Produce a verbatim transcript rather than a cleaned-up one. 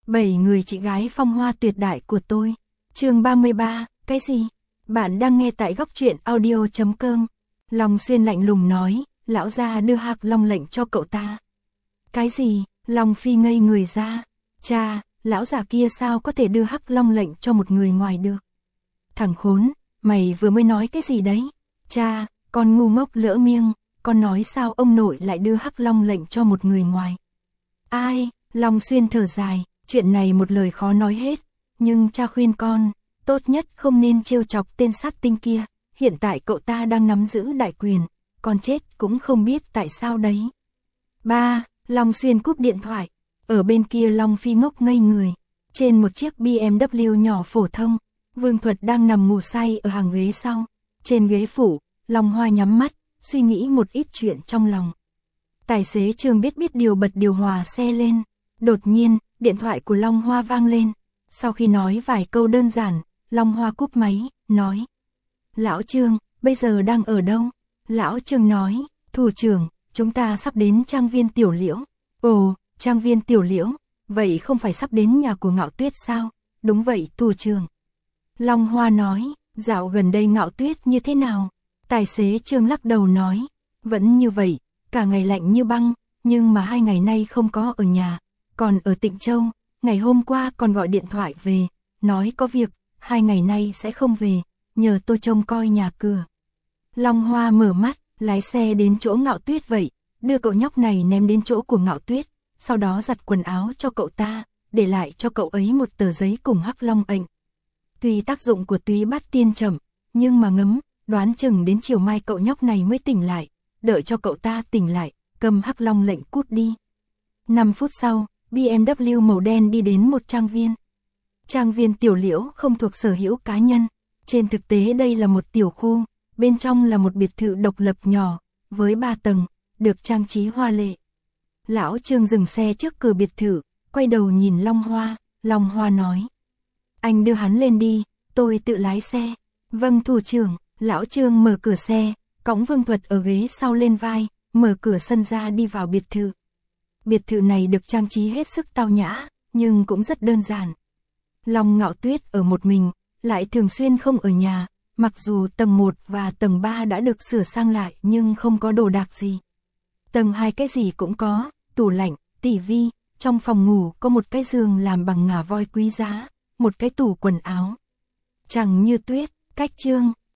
Bảy người chị gái phong hoa tuyệt đại của tôi. Chương ba mươi ba, cái gì? Bạn đang nghe tại góc truyện audio chấm com. Long Xuyên lạnh lùng nói, lão gia đưa Hắc Long lệnh cho cậu ta. Cái gì? Long Phi ngây người ra. Cha, lão già kia sao có thể đưa Hắc Long lệnh cho một người ngoài được? Thằng khốn, mày vừa mới nói cái gì đấy? Cha, con ngu ngốc lỡ miệng, con nói sao ông nội lại đưa Hắc Long lệnh cho một người ngoài? Ai? Long Xuyên thở dài, chuyện này một lời khó nói hết, nhưng cha khuyên con, tốt nhất không nên trêu chọc tên sát tinh kia, hiện tại cậu ta đang nắm giữ đại quyền, con chết cũng không biết tại sao đấy. Ba, Long Xuyên cúp điện thoại, ở bên kia Long Phi ngốc ngây người, trên một chiếc bê em vê nhỏ phổ thông, Vương Thuật đang nằm ngủ say ở hàng ghế sau, trên ghế phủ, Long Hoa nhắm mắt, suy nghĩ một ít chuyện trong lòng. Tài xế Trương biết biết điều bật điều hòa xe lên, đột nhiên, điện thoại của Long Hoa vang lên, sau khi nói vài câu đơn giản, Long Hoa cúp máy, nói: Lão Trương, bây giờ đang ở đâu? Lão Trương nói: Thủ trưởng, chúng ta sắp đến trang viên Tiểu Liễu. Ồ, trang viên Tiểu Liễu, vậy không phải sắp đến nhà của Ngạo Tuyết sao? Đúng vậy, thủ trưởng. Long Hoa nói: Dạo gần đây Ngạo Tuyết như thế nào? Tài xế Trương lắc đầu nói: Vẫn như vậy, cả ngày lạnh như băng, nhưng mà hai ngày nay không có ở nhà, còn ở Tịnh Châu, ngày hôm qua còn gọi điện thoại về, nói có việc, hai ngày nay sẽ không về, nhờ tôi trông coi nhà cửa. Long Hoa mở mắt, lái xe đến chỗ Ngạo Tuyết vậy, đưa cậu nhóc này ném đến chỗ của Ngạo Tuyết, sau đó giặt quần áo cho cậu ta, để lại cho cậu ấy một tờ giấy cùng Hắc Long lệnh. Tuy tác dụng của túy bát tiên chậm, nhưng mà ngấm, đoán chừng đến chiều mai cậu nhóc này mới tỉnh lại, đợi cho cậu ta tỉnh lại, cầm Hắc Long lệnh cút đi. năm phút sau, bê em vê màu đen đi đến một trang viên. Trang viên Tiểu Liễu không thuộc sở hữu cá nhân, trên thực tế đây là một tiểu khu, bên trong là một biệt thự độc lập nhỏ, với ba tầng, được trang trí hoa lệ. Lão Trương dừng xe trước cửa biệt thự, quay đầu nhìn Long Hoa, Long Hoa nói: Anh đưa hắn lên đi, tôi tự lái xe. Vâng thủ trưởng. Lão Trương mở cửa xe, cõng Vương Thuật ở ghế sau lên vai, mở cửa sân ra đi vào biệt thự. Biệt thự này được trang trí hết sức tao nhã, nhưng cũng rất đơn giản. Long Ngạo Tuyết ở một mình, lại thường xuyên không ở nhà, mặc dù tầng một và tầng ba đã được sửa sang lại nhưng không có đồ đạc gì. Tầng hai cái gì cũng có, tủ lạnh, tivi, trong phòng ngủ có một cái giường làm bằng ngà voi quý giá, một cái tủ quần áo. Chẳng như Tuyết, cách Trương,